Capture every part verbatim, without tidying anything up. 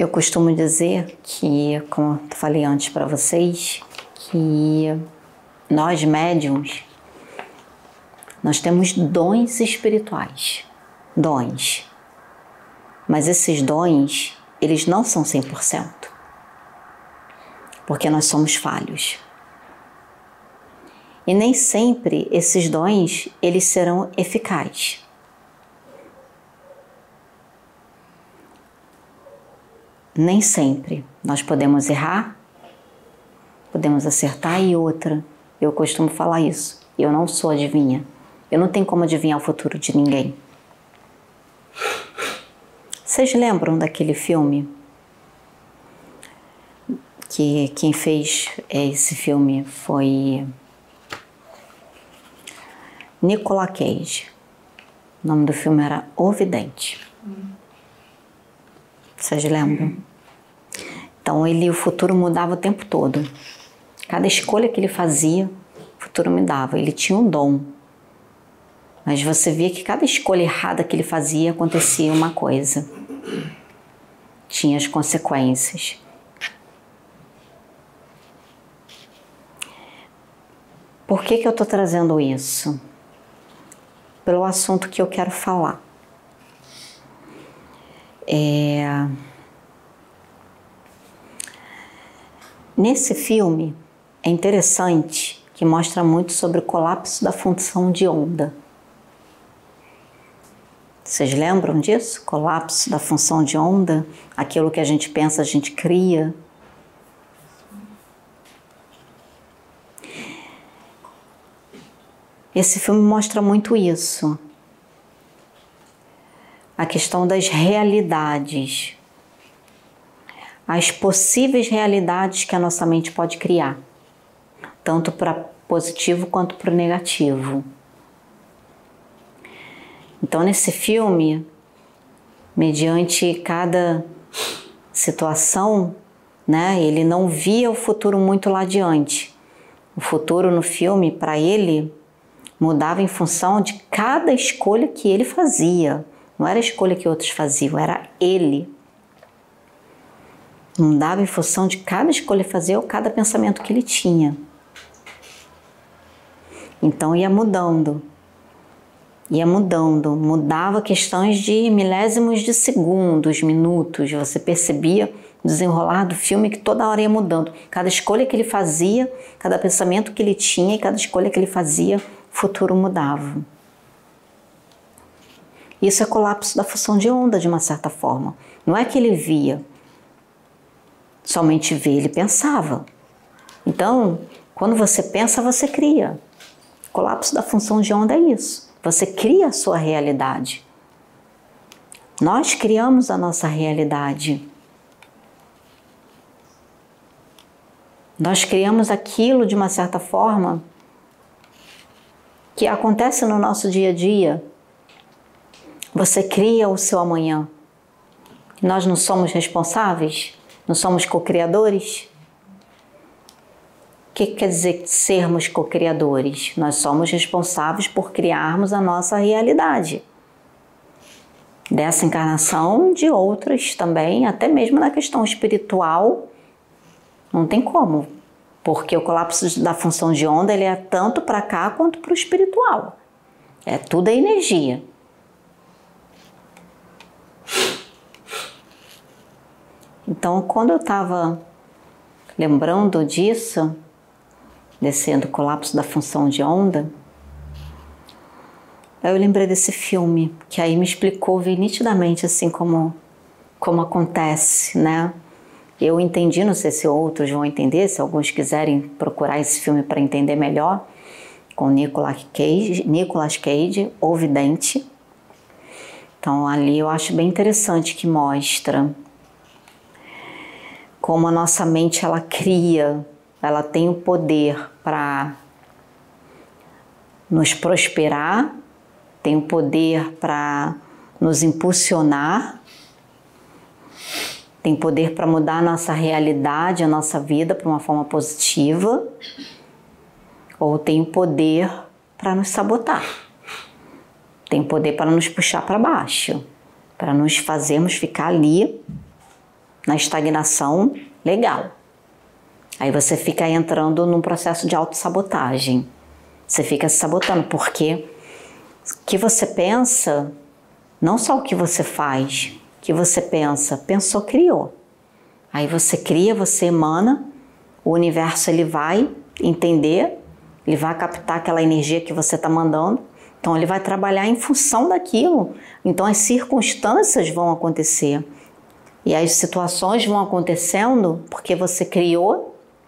Eu costumo dizer que, como eu falei antes para vocês, que nós médiums, nós temos dons espirituais, dons. Mas esses dons, eles não são cem por cento, porque nós somos falhos. E nem sempre esses dons, eles serão eficazes. Nem sempre nós podemos errar, podemos acertar. E outra, eu costumo falar isso, eu não sou adivinha, eu não tenho como adivinhar o futuro de ninguém. Vocês lembram daquele filme? Que quem fez esse filme foi Nicolas Cage. O nome do filme era O Vidente. Vocês lembram? Então ele, o futuro mudava o tempo todo. Cada escolha que ele fazia, o futuro mudava. Ele tinha um dom. Mas você via que cada escolha errada que ele fazia, acontecia uma coisa. Tinha as consequências. Por que que eu estou trazendo isso? Pelo assunto que eu quero falar. É... Nesse filme é interessante que mostra muito sobre o colapso da função de onda. Vocês lembram disso? Colapso da função de onda? Aquilo que a gente pensa, a gente cria. Esse filme mostra muito isso. A questão das realidades. As possíveis realidades que a nossa mente pode criar. Tanto para positivo quanto para o negativo. Então, nesse filme, mediante cada situação, né, ele não via o futuro muito lá adiante. O futuro no filme, para ele, mudava em função de cada escolha que ele fazia. Não era a escolha que outros faziam, era ele. Mudava em função de cada escolha que fazia ou cada pensamento que ele tinha. Então ia mudando. Ia mudando. Mudava questões de milésimos de segundos, minutos. Você percebia o desenrolar do filme que toda hora ia mudando. Cada escolha que ele fazia, cada pensamento que ele tinha e cada escolha que ele fazia, o futuro mudava. Isso é colapso da função de onda, de uma certa forma. Não é que ele via, somente vê, ele pensava. Então, quando você pensa, você cria. Colapso da função de onda é isso. Você cria a sua realidade. Nós criamos a nossa realidade. Nós criamos aquilo de uma certa forma que acontece no nosso dia a dia. Você cria o seu amanhã. Nós não somos responsáveis? Não somos co-criadores? O que quer dizer sermos co-criadores? Nós somos responsáveis por criarmos a nossa realidade. Dessa encarnação, de outras também, até mesmo na questão espiritual, não tem como. Porque o colapso da função de onda, ele é tanto para cá quanto para o espiritual. É tudo a energia. Então, quando eu estava lembrando disso, descendo o colapso da função de onda, aí eu lembrei desse filme, que aí me explicou, vi nitidamente assim como, como acontece, né? Eu entendi, não sei se outros vão entender, se alguns quiserem procurar esse filme para entender melhor, com Nicolas Cage, Nicolas Cage, O Vidente. Então ali eu acho bem interessante que mostra como a nossa mente ela cria, ela tem o poder para nos prosperar, tem o poder para nos impulsionar, tem poder para mudar a nossa realidade, a nossa vida para uma forma positiva, ou tem o poder para nos sabotar, tem poder para nos puxar para baixo, para nos fazermos ficar ali na estagnação, legal. Aí você fica entrando num processo de autossabotagem. Você fica se sabotando, porque o que você pensa, não só o que você faz, o que você pensa, pensou, criou. Aí você cria, você emana, o universo ele vai entender, ele vai captar aquela energia que você está mandando, então ele vai trabalhar em função daquilo. Então as circunstâncias vão acontecer e as situações vão acontecendo porque você criou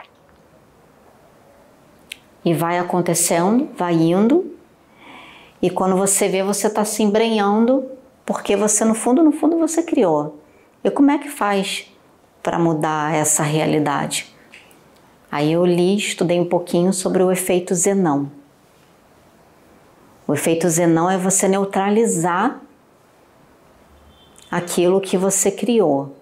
e vai acontecendo, vai indo, e quando você vê, você está se embrenhando porque você no fundo, no fundo você criou. E como é que faz para mudar essa realidade? Aí eu li, estudei um pouquinho sobre o efeito Zenão. O efeito Zenão é você neutralizar aquilo que você criou,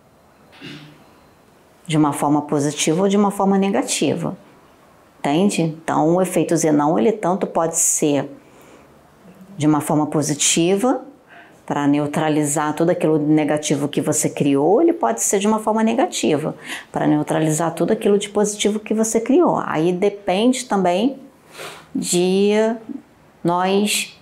de uma forma positiva ou de uma forma negativa. Entende? Então o efeito Zenão, ele tanto pode ser de uma forma positiva, para neutralizar tudo aquilo negativo que você criou, ele pode ser de uma forma negativa, para neutralizar tudo aquilo de positivo que você criou. Aí depende também de nós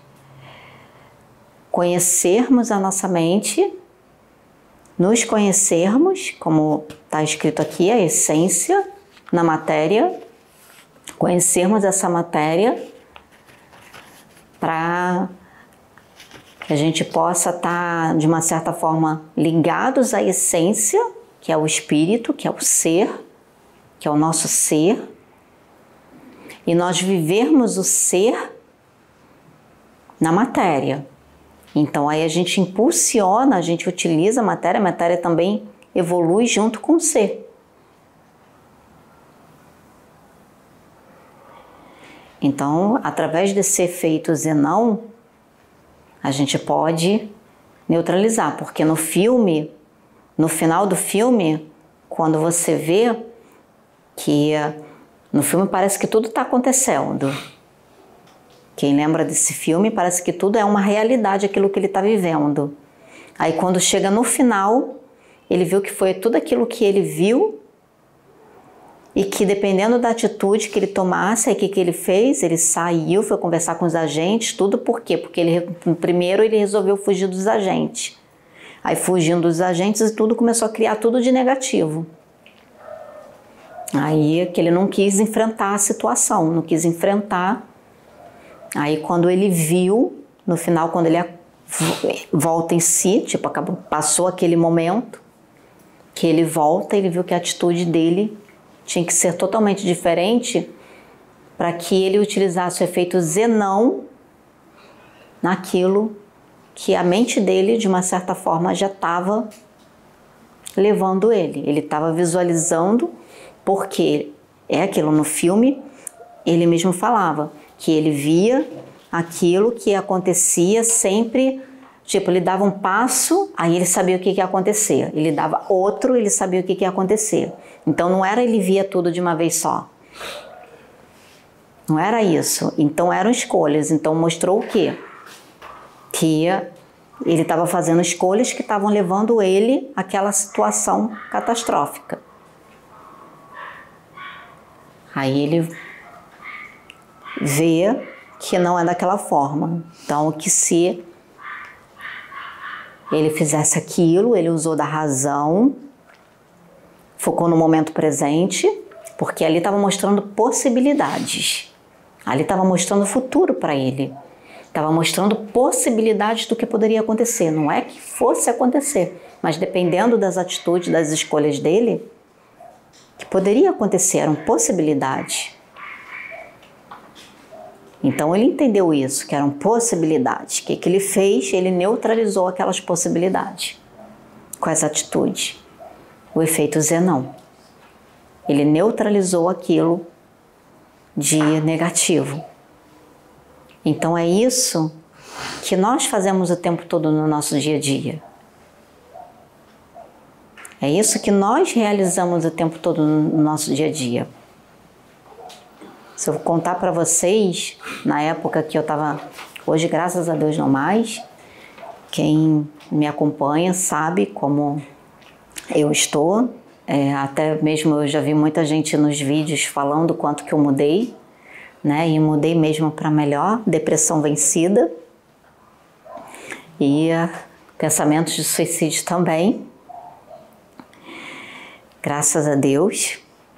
conhecermos a nossa mente, nos conhecermos, como está escrito aqui, a essência na matéria, conhecermos essa matéria para que a gente possa estar, de uma certa forma, ligados à essência, que é o espírito, que é o ser, que é o nosso ser, e nós vivermos o ser na matéria. Então aí a gente impulsiona, a gente utiliza a matéria, a matéria também evolui junto com o ser. Então, através desse efeito Zenão, a gente pode neutralizar, porque no filme, no final do filme, quando você vê que no filme parece que tudo está acontecendo. Quem lembra desse filme, parece que tudo é uma realidade, aquilo que ele está vivendo. Aí quando chega no final, ele viu que foi tudo aquilo que ele viu e que dependendo da atitude que ele tomasse, aí o que, que ele fez? Ele saiu, foi conversar com os agentes, tudo por quê? Porque ele, primeiro ele resolveu fugir dos agentes. Aí fugindo dos agentes e tudo começou a criar tudo de negativo. Aí que ele não quis enfrentar a situação, não quis enfrentar. Aí quando ele viu, no final quando ele volta em si, tipo, acabou, passou aquele momento, que ele volta, ele viu que a atitude dele tinha que ser totalmente diferente para que ele utilizasse o efeito Zenão naquilo que a mente dele, de uma certa forma, já estava levando ele. Ele estava visualizando, porque é aquilo no filme, ele mesmo falava que ele via aquilo que acontecia sempre, tipo, ele dava um passo, aí ele sabia o que, que ia acontecer. Ele dava outro, ele sabia o que, que ia acontecer. Então não era ele via tudo de uma vez só. Não era isso. Então eram escolhas. Então mostrou o quê? Que ele estava fazendo escolhas que estavam levando ele àquela situação catastrófica. Aí ele vê que não é daquela forma. Então que se ele fizesse aquilo, ele usou da razão, focou no momento presente, porque ali estava mostrando possibilidades. Ali estava mostrando o futuro para ele. Estava mostrando possibilidades do que poderia acontecer. Não é que fosse acontecer, mas dependendo das atitudes, das escolhas dele, que poderia acontecer, eram possibilidades. Então ele entendeu isso, que eram possibilidades. O que, que ele fez? Ele neutralizou aquelas possibilidades com as atitudes. O efeito Zenão. Ele neutralizou aquilo de negativo. Então é isso que nós fazemos o tempo todo no nosso dia a dia. É isso que nós realizamos o tempo todo no nosso dia a dia. Se eu contar para vocês, na época que eu estava, hoje graças a Deus não mais, quem me acompanha sabe como Eu estou, é, até mesmo eu já vi muita gente nos vídeos falando o quanto que eu mudei, né? E mudei mesmo para melhor, depressão vencida e uh, pensamentos de suicídio também, graças a Deus.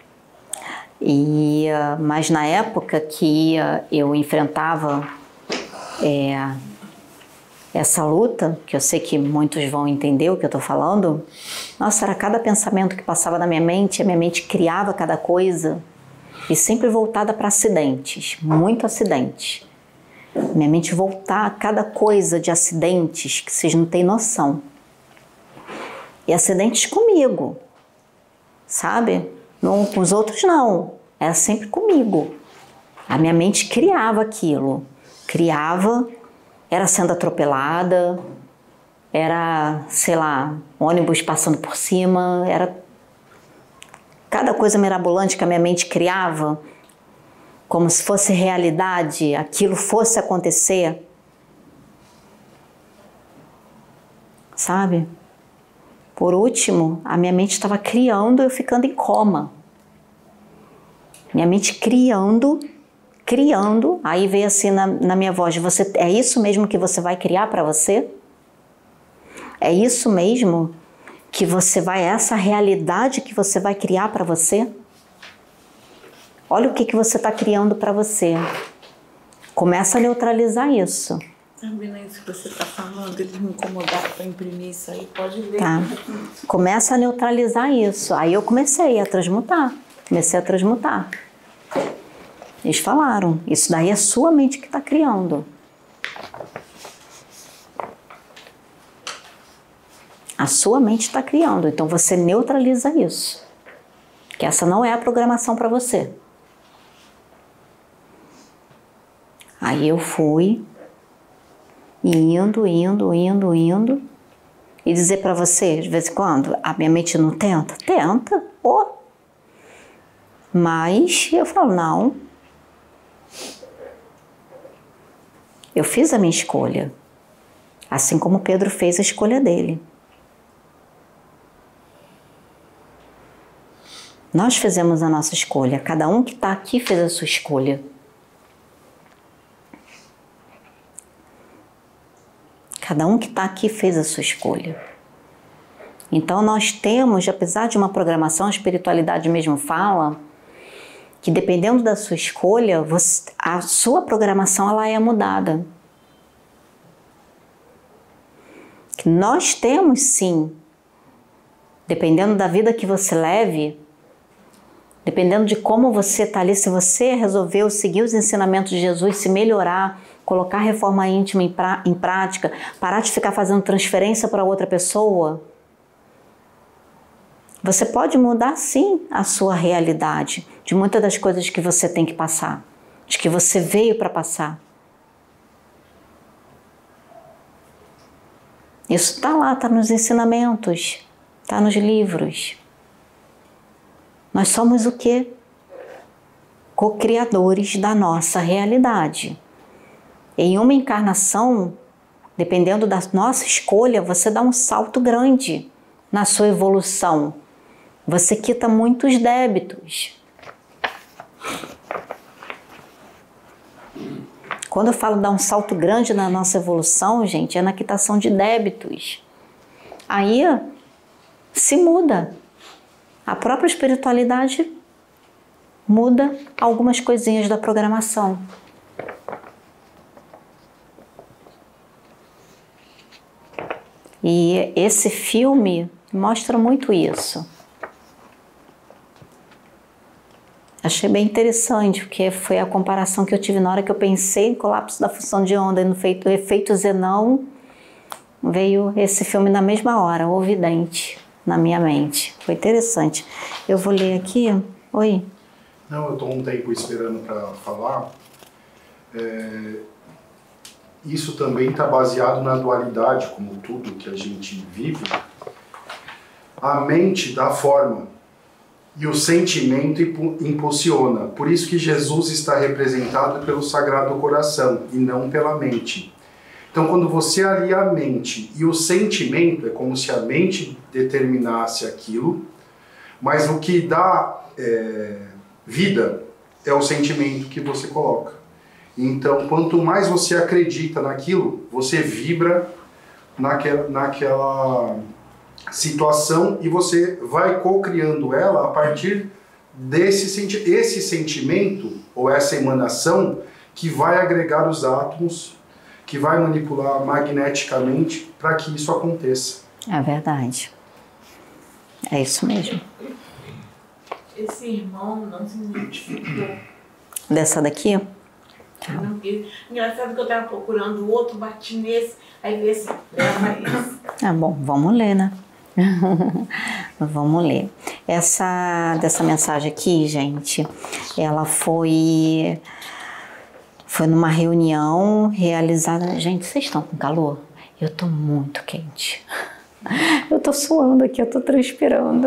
E, uh, mas na época que uh, eu enfrentava é, essa luta, que eu sei que muitos vão entender o que eu estou falando, nossa, era cada pensamento que passava na minha mente, a minha mente criava cada coisa, e sempre voltada para acidentes, muito acidentes. Minha mente voltar a cada coisa de acidentes que vocês não têm noção. E acidentes comigo, sabe? Não, com os outros não, era sempre comigo. A minha mente criava aquilo, criava, era sendo atropelada, era, sei lá, ônibus passando por cima, era cada coisa mirabolante que a minha mente criava, como se fosse realidade, aquilo fosse acontecer, sabe? Por último, a minha mente estava criando, eu ficando em coma. Minha mente criando, criando, aí veio assim na, na minha voz, você, é isso mesmo que você vai criar para você? É isso mesmo que você vai, essa realidade que você vai criar para você? Olha o que, que você está criando para você. Começa a neutralizar isso. Sabe, isso que você está falando, eles me incomodaram para imprimir isso aí, pode ver. Tá. Começa a neutralizar isso. Aí eu comecei a transmutar. Comecei a transmutar. Eles falaram, isso daí é sua mente que está criando. A sua mente está criando, então você neutraliza isso. Que essa não é a programação para você. Aí eu fui indo, indo, indo, indo e dizer para você, de vez em quando, a minha mente não tenta? Tenta, oh. Mas eu falo, não. Eu fiz a minha escolha, assim como Pedro fez a escolha dele. Nós fizemos a nossa escolha, cada um que está aqui fez a sua escolha. Cada um que está aqui fez a sua escolha. Então nós temos, apesar de uma programação, a espiritualidade mesmo fala, que dependendo da sua escolha, você, a sua programação ela é mudada. Que nós temos sim, dependendo da vida que você leve, dependendo de como você está ali, se você resolveu seguir os ensinamentos de Jesus, se melhorar, colocar reforma íntima em, pra, em prática, parar de ficar fazendo transferência para outra pessoa, você pode mudar sim a sua realidade, de muitas das coisas que você tem que passar, de que você veio para passar. Isso está lá, está nos ensinamentos, está nos livros. Nós somos o quê? Co-criadores da nossa realidade. Em uma encarnação, dependendo da nossa escolha, você dá um salto grande na sua evolução. Você quita muitos débitos. Quando eu falo dar um salto grande na nossa evolução, gente, é na quitação de débitos. Aí se muda. A própria espiritualidade muda algumas coisinhas da programação. E esse filme mostra muito isso. Achei bem interessante, porque foi a comparação que eu tive na hora que eu pensei em colapso da função de onda e no efeito, efeito Zenão, veio esse filme na mesma hora, o Vidente, na minha mente. Foi interessante. Eu vou ler aqui. Oi? Não, eu estou um tempo esperando para falar. É, isso também está baseado na dualidade, como tudo que a gente vive. A mente dá forma e o sentimento impulsiona. Por isso que Jesus está representado pelo Sagrado Coração e não pela mente. Então, quando você alia a mente e o sentimento, é como se a mente determinasse aquilo, mas o que dá é, vida é o sentimento que você coloca. Então, quanto mais você acredita naquilo, você vibra naquela, naquela situação e você vai co-criando ela a partir desse senti esse sentimento ou essa emanação que vai agregar os átomos, que vai manipular magneticamente para que isso aconteça. É verdade. É isso mesmo. Esse irmão não se identificou. Dessa daqui? Não, engraçado que eu estava procurando o outro, bati nesse, aí veio assim, leva esse. Ah, bom, vamos ler, né? Vamos ler. Essa, dessa mensagem aqui, gente, ela foi, foi numa reunião realizada... Gente, vocês estão com calor? Eu tô muito quente. Eu tô suando aqui, eu tô transpirando.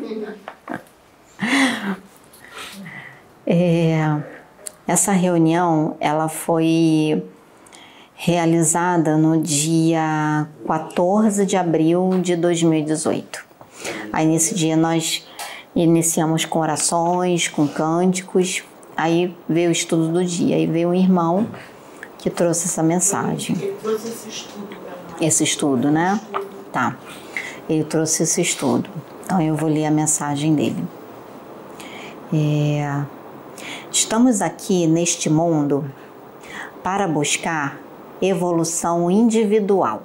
É, essa reunião, ela foi realizada no dia quatorze de abril de dois mil e dezoito. Aí nesse dia nós iniciamos com orações, com cânticos, aí veio o estudo do dia, aí veio um irmão que trouxe essa mensagem. Ele trouxe esse estudo para nós. Esse estudo, né? Tá. Ele trouxe esse estudo. Então eu vou ler a mensagem dele. É... Estamos aqui neste mundo para buscar evolução individual,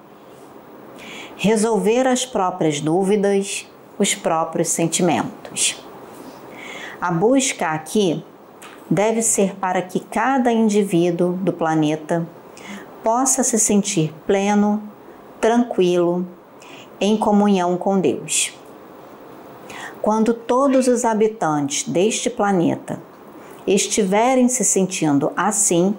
resolver as próprias dúvidas, os próprios sentimentos. A busca aqui deve ser para que cada indivíduo do planeta possa se sentir pleno, tranquilo, em comunhão com Deus. Quando todos os habitantes deste planeta estiverem se sentindo assim,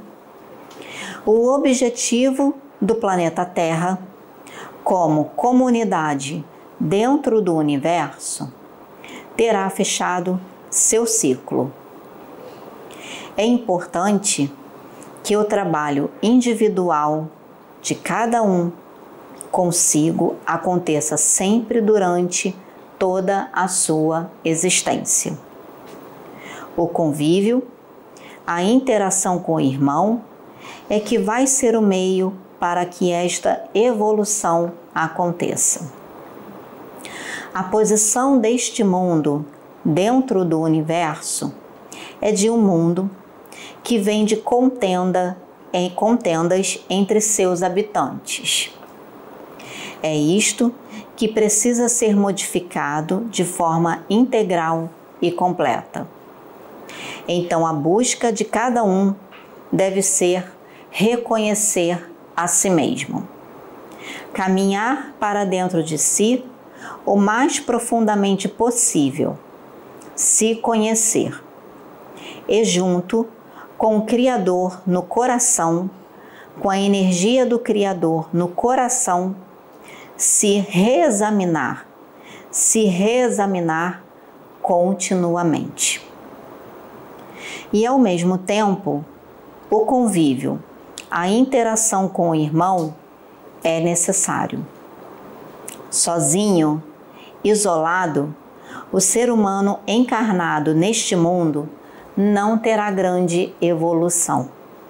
o objetivo do planeta Terra, como comunidade dentro do universo, terá fechado seu ciclo. É importante que o trabalho individual de cada um consigo aconteça sempre durante toda a sua existência. O convívio, a interação com o irmão, é que vai ser o meio para que esta evolução aconteça. A posição deste mundo dentro do universo é de um mundo que vem de contenda em contendas entre seus habitantes. É isto que precisa ser modificado de forma integral e completa. Então, a busca de cada um deve ser reconhecer a si mesmo, caminhar para dentro de si o mais profundamente possível, se conhecer, e junto com o Criador no coração, com a energia do Criador no coração, se reexaminar, se reexaminar continuamente. E ao mesmo tempo, o convívio, a interação com o irmão é necessário. Sozinho, isolado, o ser humano encarnado neste mundo não terá grande evolução.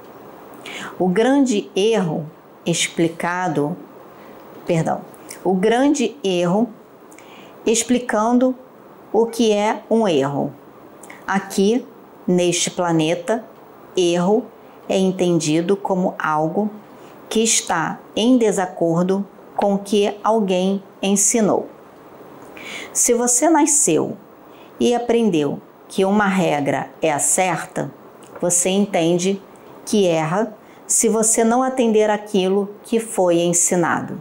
O grande erro explicado, perdão, o grande erro explicando o que é um erro. Aqui, neste planeta, erro é entendido como algo que está em desacordo com o que alguém ensinou. Se você nasceu e aprendeu que uma regra é a certa, você entende que erra se você não atender aquilo que foi ensinado.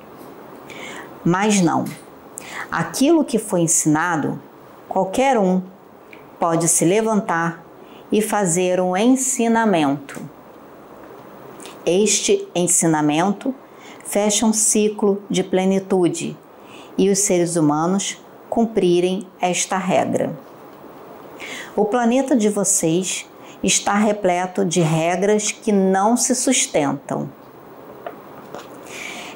Mas não. Aquilo que foi ensinado, qualquer um pode se levantar e fazer um ensinamento. Este ensinamento fecha um ciclo de plenitude e os seres humanos cumprirem esta regra. O planeta de vocês está repleto de regras que não se sustentam.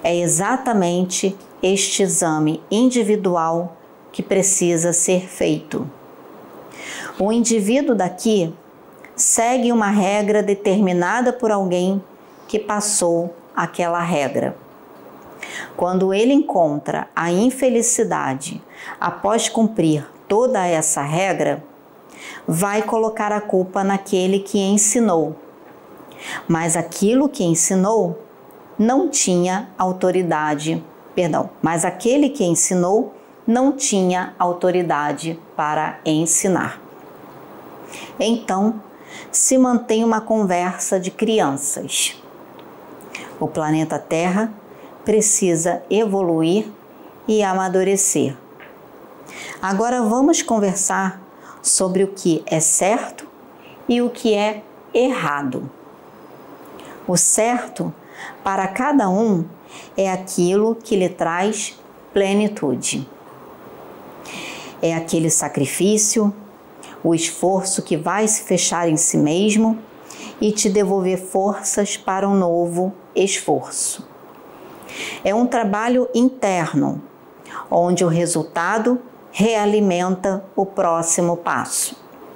É exatamente este exame individual que precisa ser feito. O indivíduo daqui segue uma regra determinada por alguém que passou aquela regra. Quando ele encontra a infelicidade após cumprir toda essa regra, vai colocar a culpa naquele que ensinou. Mas aquilo que ensinou não tinha autoridade, perdão, mas aquele que ensinou não tinha autoridade para ensinar. Então, se mantém uma conversa de crianças. O planeta Terra precisa evoluir e amadurecer. Agora vamos conversar sobre o que é certo e o que é errado. O certo para cada um é aquilo que lhe traz plenitude. É aquele sacrifício, o esforço que vai se fechar em si mesmo e te devolver forças para um novo esforço. É um trabalho interno, onde o resultado realimenta o próximo passo.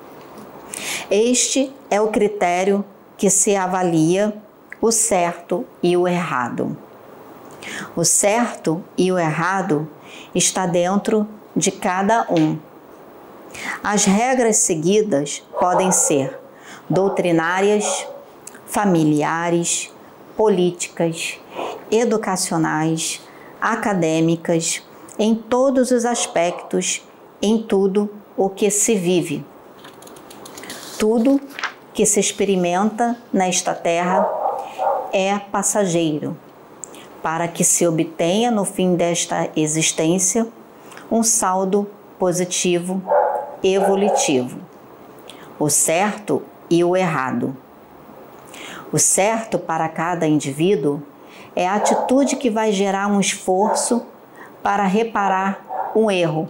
Este é o critério que se avalia o certo e o errado. O certo e o errado está dentro de cada um. As regras seguidas podem ser doutrinárias, familiares, políticas, educacionais, acadêmicas, em todos os aspectos, em tudo o que se vive. Tudo que se experimenta nesta terra é passageiro, para que se obtenha no fim desta existência um saldo positivo evolutivo. O certo e o errado. O certo para cada indivíduo é a atitude que vai gerar um esforço para reparar um erro,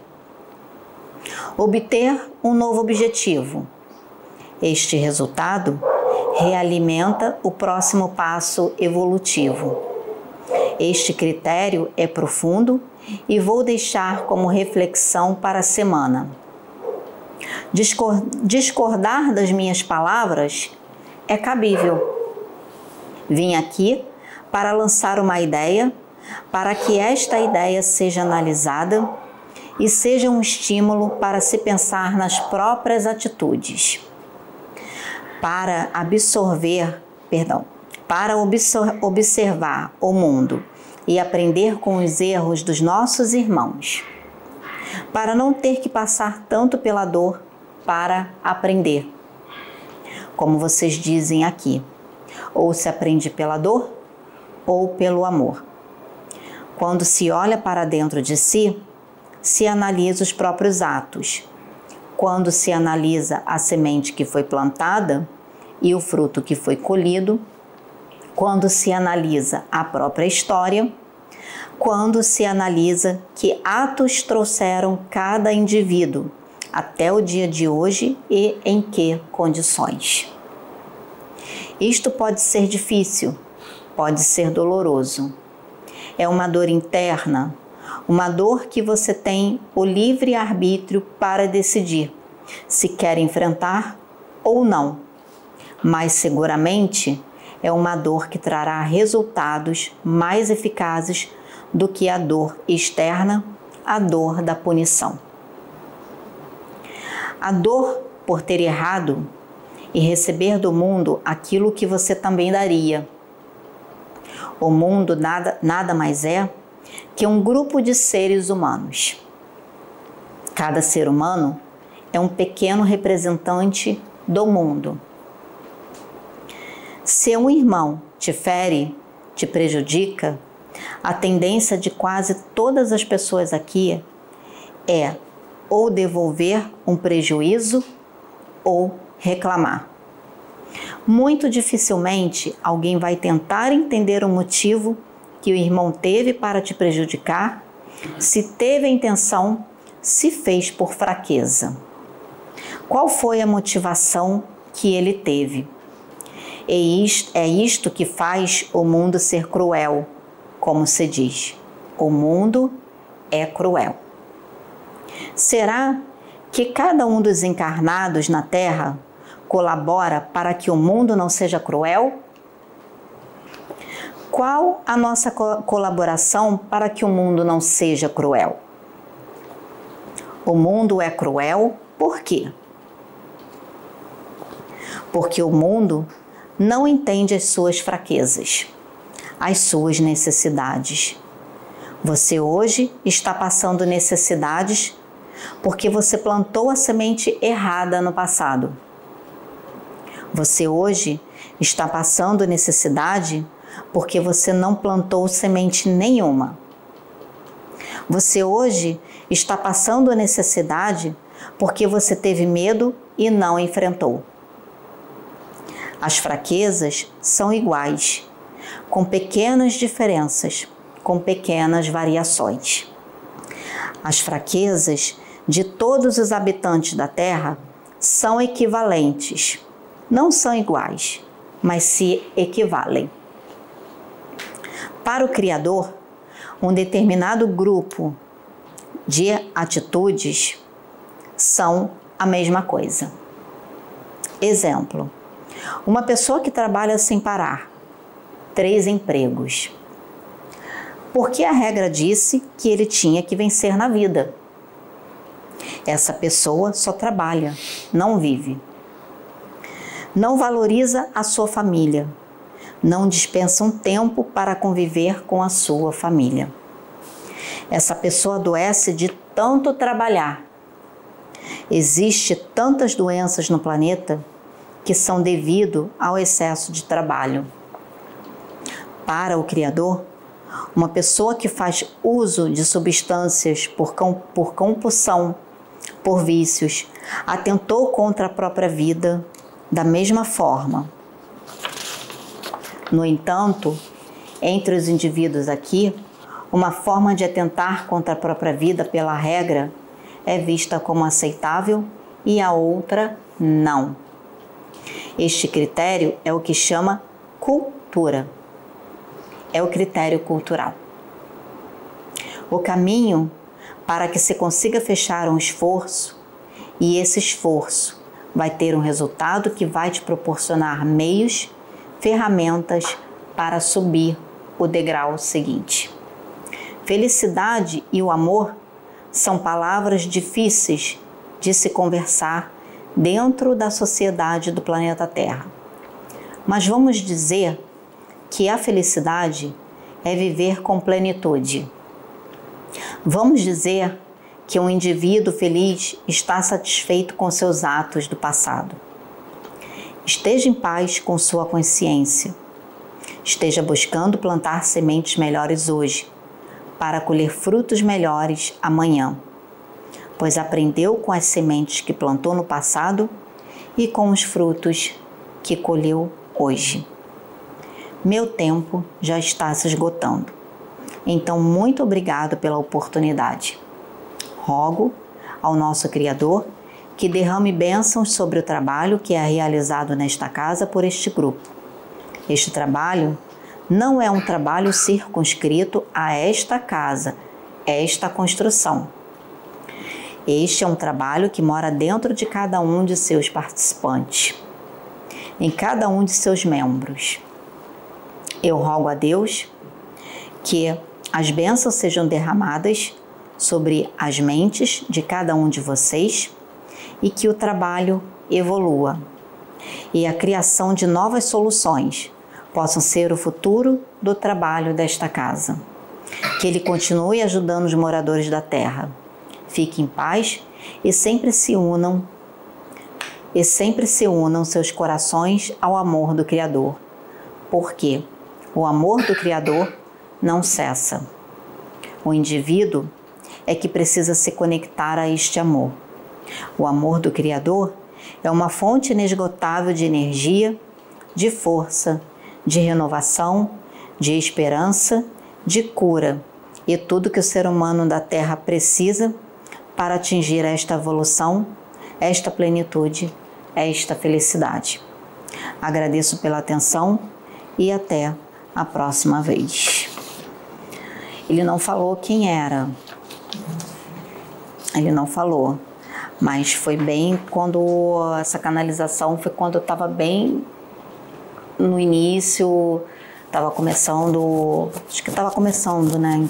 obter um novo objetivo. Este resultado realimenta o próximo passo evolutivo. Este critério é profundo e vou deixar como reflexão para a semana. Discordar das minhas palavras é cabível. Vim aqui para lançar uma ideia, para que esta ideia seja analisada e seja um estímulo para se pensar nas próprias atitudes. Para absorver, perdão, para observar o mundo e aprender com os erros dos nossos irmãos. Para não ter que passar tanto pela dor para aprender. Como vocês dizem aqui, ou se aprende pela dor ou pelo amor. Quando se olha para dentro de si, se analisa os próprios atos. Quando se analisa a semente que foi plantada e o fruto que foi colhido, quando se analisa a própria história, quando se analisa que atos trouxeram cada indivíduo até o dia de hoje e em que condições. Isto pode ser difícil, pode ser doloroso. É uma dor interna, uma dor que você tem o livre arbítrio para decidir se quer enfrentar ou não. Mas seguramente é uma dor que trará resultados mais eficazes do que a dor externa, a dor da punição. A dor por ter errado e receber do mundo aquilo que você também daria. O mundo nada, nada mais é que um grupo de seres humanos. Cada ser humano é um pequeno representante do mundo. Se um irmão te fere, te prejudica, a tendência de quase todas as pessoas aqui é ou devolver um prejuízo ou reclamar. Muito dificilmente alguém vai tentar entender o motivo que o irmão teve para te prejudicar, se teve a intenção, se fez por fraqueza. Qual foi a motivação que ele teve? E é isto que faz o mundo ser cruel como se diz, o mundo é cruel. Será que cada um dos encarnados na Terra colabora para que o mundo não seja cruel? Qual a nossa co- colaboração para que o mundo não seja cruel? O mundo é cruel por quê? Porque o mundo não entende as suas fraquezas, as suas necessidades. Você hoje está passando necessidades porque você plantou a semente errada no passado. Você hoje está passando necessidade porque você não plantou semente nenhuma. Você hoje está passando necessidade porque você teve medo e não enfrentou. As fraquezas são iguais, com pequenas diferenças, com pequenas variações. As fraquezas de todos os habitantes da Terra são equivalentes. Não são iguais, mas se equivalem. Para o Criador, um determinado grupo de atitudes são a mesma coisa. Exemplo, uma pessoa que trabalha sem parar, três empregos. Porque a regra disse que ele tinha que vencer na vida. Essa pessoa só trabalha, não vive. Não valoriza a sua família. Não dispensa um tempo para conviver com a sua família. Essa pessoa adoece de tanto trabalhar. Existem tantas doenças no planeta que são devido ao excesso de trabalho. Para o Criador, uma pessoa que faz uso de substâncias por, por compulsão, por vícios, atentou contra a própria vida da mesma forma. No entanto, entre os indivíduos aqui, uma forma de atentar contra a própria vida pela regra é vista como aceitável e a outra não. Este critério é o que chama cultura. É o critério cultural. O caminho para que se consiga fechar um esforço, e esse esforço vai ter um resultado que vai te proporcionar meios, ferramentas para subir o degrau seguinte. Felicidade e o amor são palavras difíceis de se conversar dentro da sociedade do planeta Terra. Mas vamos dizer que a felicidade é viver com plenitude. Vamos dizer que um indivíduo feliz está satisfeito com seus atos do passado. Esteja em paz com sua consciência. Esteja buscando plantar sementes melhores hoje, para colher frutos melhores amanhã, pois aprendeu com as sementes que plantou no passado e com os frutos que colheu hoje. Meu tempo já está se esgotando, então muito obrigado pela oportunidade. Rogo ao nosso Criador que derrame bênçãos sobre o trabalho que é realizado nesta casa por este grupo. Este trabalho não é um trabalho circunscrito a esta casa, esta construção. Este é um trabalho que mora dentro de cada um de seus participantes, em cada um de seus membros. Eu rogo a Deus que as bênçãos sejam derramadas sobre as mentes de cada um de vocês e que o trabalho evolua e a criação de novas soluções possam ser o futuro do trabalho desta casa. Que ele continue ajudando os moradores da terra. Fique em paz e sempre se unam e sempre se unam seus corações ao amor do Criador, porque o amor do Criador não cessa. O indivíduo é que precisa se conectar a este amor. O amor do Criador é uma fonte inesgotável de energia, de força, de renovação, de esperança, de cura e tudo que o ser humano da Terra precisa para atingir esta evolução, esta plenitude, esta felicidade. Agradeço pela atenção e até a próxima vez. Ele não falou quem era. Ele não falou. Mas foi bem quando essa canalização foi quando eu estava bem no início, estava começando, acho que estava começando, né?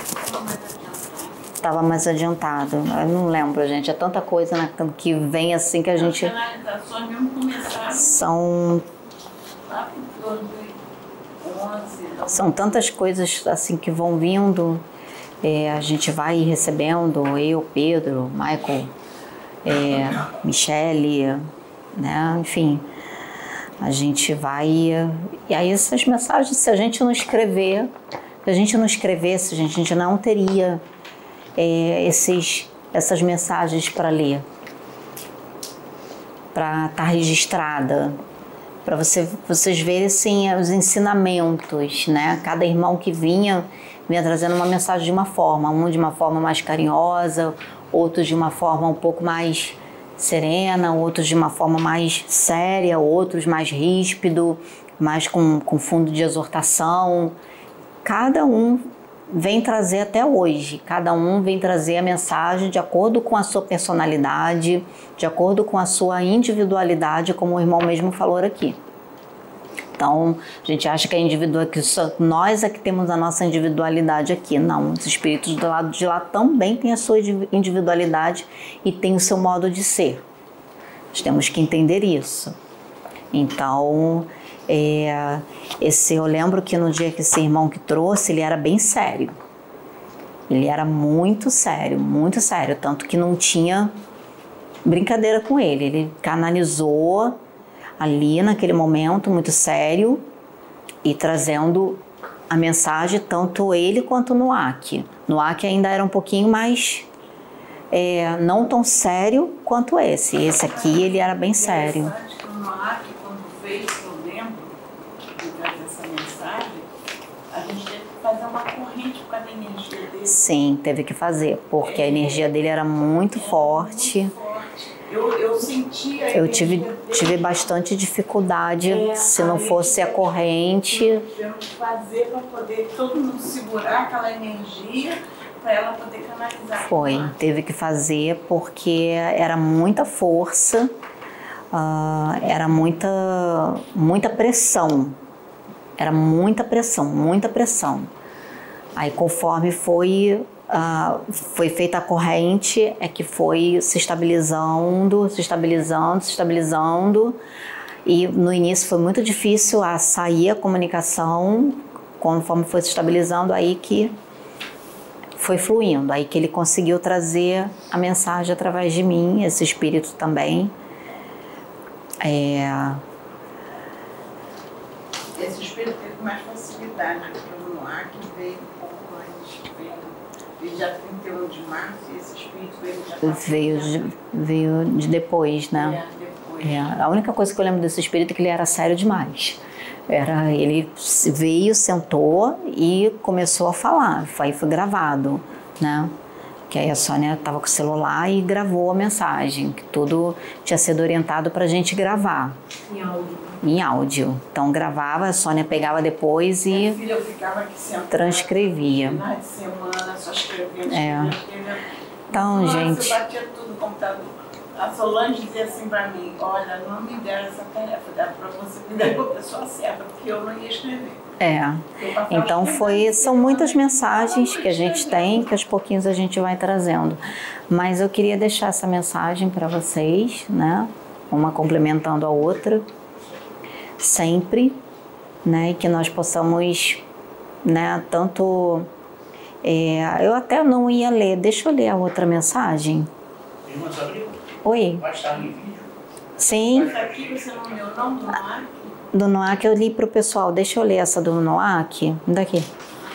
Estava mais adiantado. Eu não lembro, gente. É tanta coisa, né, que vem assim que a gente. As canalizações mesmo começaram. São. Lá por onze, São tantas coisas assim que vão vindo. É, a gente vai recebendo, eu, Pedro, Michael, é, Michele, né? Enfim, a gente vai. E aí essas mensagens, se a gente não escrever, se a gente não escrevesse, a gente, a gente não teria é, esses, essas mensagens para ler, para estar registrada, para você, vocês verem assim, os ensinamentos, né? Cada irmão que vinha, vinha trazendo uma mensagem de uma forma, um de uma forma mais carinhosa, outros de uma forma um pouco mais serena, outros de uma forma mais séria, outros mais ríspido, mais com, com fundo de exortação. Cada um vem trazer até hoje, cada um vem trazer a mensagem de acordo com a sua personalidade, de acordo com a sua individualidade, como o irmão mesmo falou aqui. Então, a gente acha que é individual, que só nós é que temos a nossa individualidade aqui. Não, os espíritos do lado de lá também têm a sua individualidade e têm o seu modo de ser. Nós temos que entender isso. Então, é, esse, eu lembro que no dia que esse irmão que trouxe, ele era bem sério. Ele era muito sério, muito sério, tanto que não tinha brincadeira com ele. Ele canalizou ali naquele momento muito sério e trazendo a mensagem, tanto ele quanto no Noaque. Noaque ainda era um pouquinho mais, é, não tão sério quanto esse. Esse aqui ele era bem sério. O Noaque, quando veio, eu lembro, de trazer essa mensagem, a gente teve que fazer uma corrente por causa da energia dele. Sim, teve que fazer, porque a energia dele era muito era forte. Muito forte. Eu, eu sentia. Eu tive, tive bastante dificuldade, é, se não fosse a corrente. Tivemos que fazer para poder todo mundo segurar aquela energia, para ela poder canalizar. Foi, teve que fazer porque era muita força, uh, era muita, muita pressão. Era muita pressão, muita pressão. Aí conforme foi. Uh, foi feita a corrente, é que foi se estabilizando, se estabilizando, se estabilizando, e no início foi muito difícil a sair a comunicação, conforme foi se estabilizando, aí que foi fluindo, aí que ele conseguiu trazer a mensagem através de mim, esse espírito também. É... Esse espírito teve mais facilidade, porque o Noaque veio um pouco antes, veio dia trinta e um de março, e esse espírito veio já veio de, veio de depois, né? É, depois. É, a única coisa que eu lembro desse espírito é que ele era sério demais. Era, ele veio, sentou e começou a falar. Aí foi gravado, né? Que aí a Sônia estava com o celular e gravou a mensagem, que tudo tinha sido orientado para a gente gravar. Em áudio. Em áudio. Então gravava, a Sônia pegava depois e minha filha, eu ficava aqui sentada, transcrevia. finais de semana, só escrevendo, É. escrevendo, escrevendo. Então, Nossa, gente. eu batia tudo no computador. A Solange dizia assim para mim: olha, não me deram essa tarefa, dá para você cuidar com a pessoa certa, porque eu não ia escrever. É. Então foi, são muitas mensagens que a gente tem, que aos pouquinhos a gente vai trazendo. Mas eu queria deixar essa mensagem para vocês, né? Uma complementando a outra, sempre, né? E que nós possamos, né? Tanto, é, eu até não ia ler. Deixa eu ler a outra mensagem. Irmã Sabrina? Oi. Vai estar em vídeo? Sim. Mas aqui você não leu o nome do Noaque? Do Noaque eu li para o pessoal. Deixa eu ler essa do Noaque. Daqui.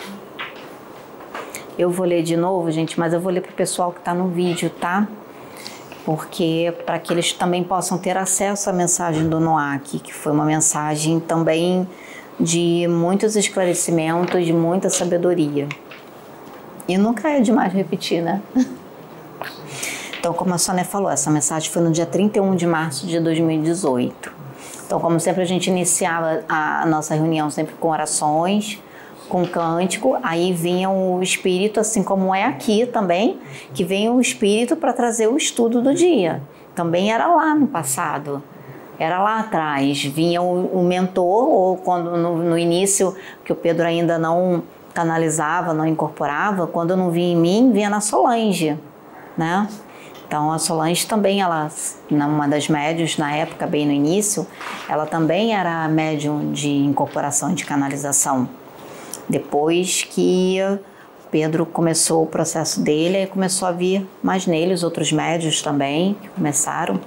Eu vou ler de novo, gente, mas eu vou ler para o pessoal que está no vídeo, tá? Porque para que eles também possam ter acesso à mensagem do Noaque, que foi uma mensagem também de muitos esclarecimentos, de muita sabedoria. E nunca é demais repetir, né? Então, como a Sônia falou, essa mensagem foi no dia trinta e um de março de dois mil e dezoito. Então, como sempre, a gente iniciava a nossa reunião sempre com orações, com cântico, aí vinha o espírito, assim como é aqui também, que vem o espírito para trazer o estudo do dia. Também era lá no passado, era lá atrás. Vinha o, o mentor, ou quando no, no início, que o Pedro ainda não canalizava, não incorporava, quando não vinha em mim, vinha na Solange, né? Então a Solange também, ela, uma das médiuns na época, bem no início, ela também era médium de incorporação e de canalização. Depois que Pedro começou o processo dele, aí começou a vir mais nele os outros médiuns também, que começaram.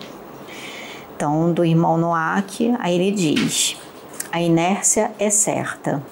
Então, do irmão Noaque, aí ele diz: a inércia é certa,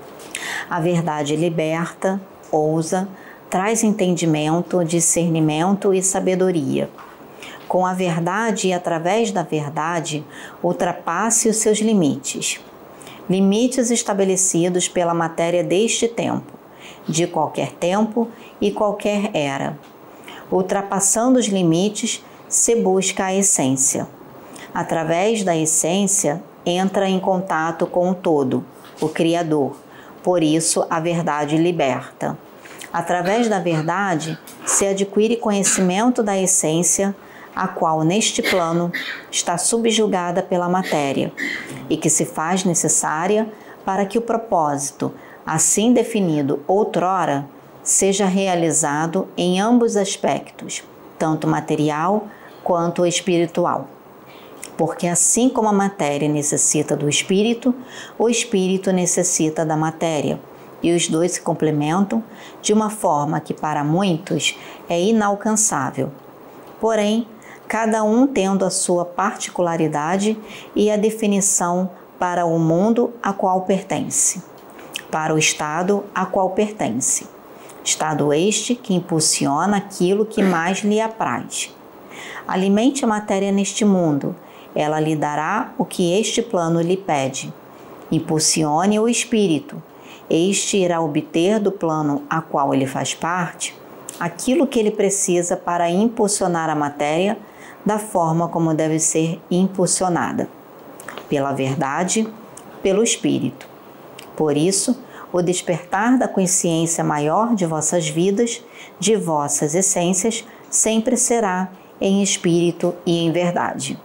a verdade liberta, ousa, traz entendimento, discernimento e sabedoria. Com a verdade e através da verdade, ultrapasse os seus limites. Limites estabelecidos pela matéria deste tempo, de qualquer tempo e qualquer era. Ultrapassando os limites, se busca a essência. Através da essência, entra em contato com o todo, o Criador. Por isso, a verdade liberta. Através da verdade, se adquire conhecimento da essência, a qual, neste plano, está subjugada pela matéria e que se faz necessária para que o propósito, assim definido outrora, seja realizado em ambos aspectos, tanto material quanto espiritual. Porque assim como a matéria necessita do espírito, o espírito necessita da matéria, e os dois se complementam de uma forma que para muitos é inalcançável. Porém, cada um tendo a sua particularidade e a definição para o mundo a qual pertence, para o estado a qual pertence. Estado este que impulsiona aquilo que mais lhe apraz. Alimente a matéria neste mundo, ela lhe dará o que este plano lhe pede. Impulsione o espírito, este irá obter do plano a qual ele faz parte aquilo que ele precisa para impulsionar a matéria da forma como deve ser impulsionada, pela verdade, pelo espírito. Por isso, o despertar da consciência maior de vossas vidas, de vossas essências, sempre será em espírito e em verdade.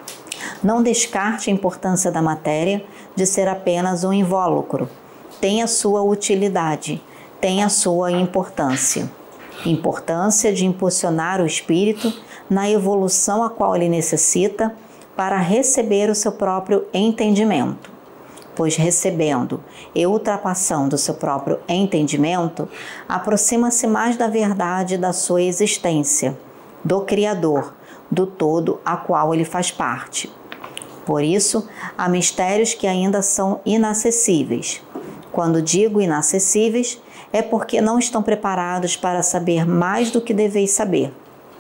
Não descarte a importância da matéria de ser apenas um invólucro. Tem a sua utilidade, tem a sua importância. Importância de impulsionar o espírito na evolução a qual ele necessita para receber o seu próprio entendimento. Pois recebendo e ultrapassando o seu próprio entendimento, aproxima-se mais da verdade da sua existência, do Criador, do todo a qual ele faz parte. Por isso, há mistérios que ainda são inacessíveis. Quando digo inacessíveis, é porque não estão preparados para saber mais do que deveis saber.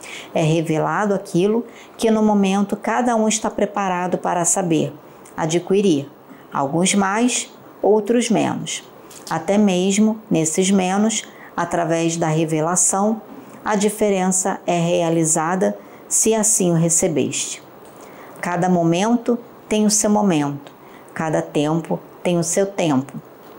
É revelado aquilo que no momento cada um está preparado para saber, adquirir, alguns mais, outros menos. Até mesmo nesses menos, através da revelação, a diferença é realizada se assim o recebeste. Cada momento tem o seu momento, cada tempo tem o seu tempo.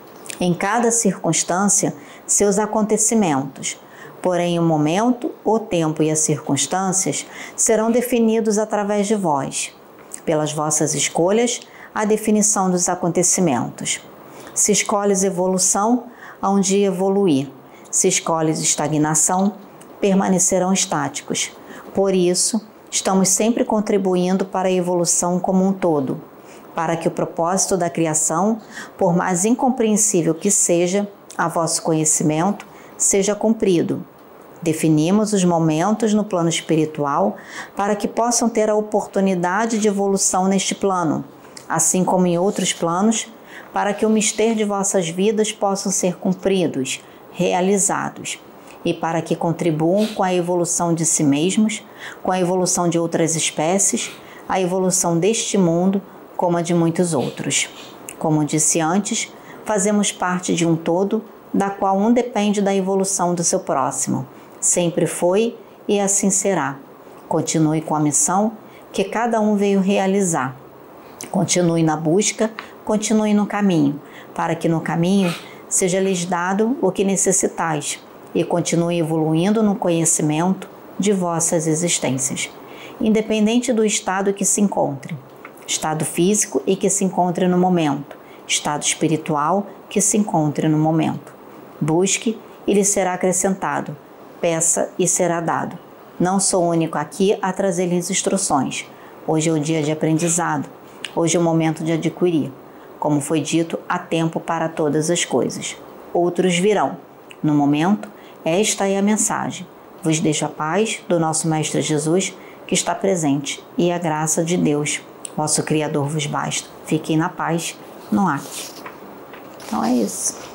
Em cada circunstância, seus acontecimentos. Porém, o momento, o tempo e as circunstâncias serão definidos através de vós. Pelas vossas escolhas, a definição dos acontecimentos. Se escolhes evolução, há um dia evoluir. Se escolhes estagnação, permanecerão estáticos. Por isso, estamos sempre contribuindo para a evolução como um todo, para que o propósito da criação, por mais incompreensível que seja, a vosso conhecimento, seja cumprido. Definimos os momentos no plano espiritual para que possam ter a oportunidade de evolução neste plano, assim como em outros planos, para que o mistério de vossas vidas possam ser cumpridos, realizados, e para que contribuam com a evolução de si mesmos, com a evolução de outras espécies, a evolução deste mundo, como a de muitos outros. Como disse antes, fazemos parte de um todo, da qual um depende da evolução do seu próximo. Sempre foi e assim será. Continue com a missão que cada um veio realizar. Continue na busca, continue no caminho, para que no caminho seja-lhes dado o que necessitais, e continue evoluindo no conhecimento de vossas existências, independente do estado que se encontre, estado físico e que se encontre no momento, estado espiritual que se encontre no momento. Busque e lhe será acrescentado, peça e será dado. Não sou o único aqui a trazer-lhes instruções. Hoje é o dia de aprendizado, hoje é o momento de adquirir. Como foi dito, há tempo para todas as coisas. Outros virão. No momento, esta é a mensagem. Vos deixo a paz do nosso Mestre Jesus, que está presente, e a graça de Deus, vosso Criador, vos basta. Fiquem na paz, no ar. Então é isso.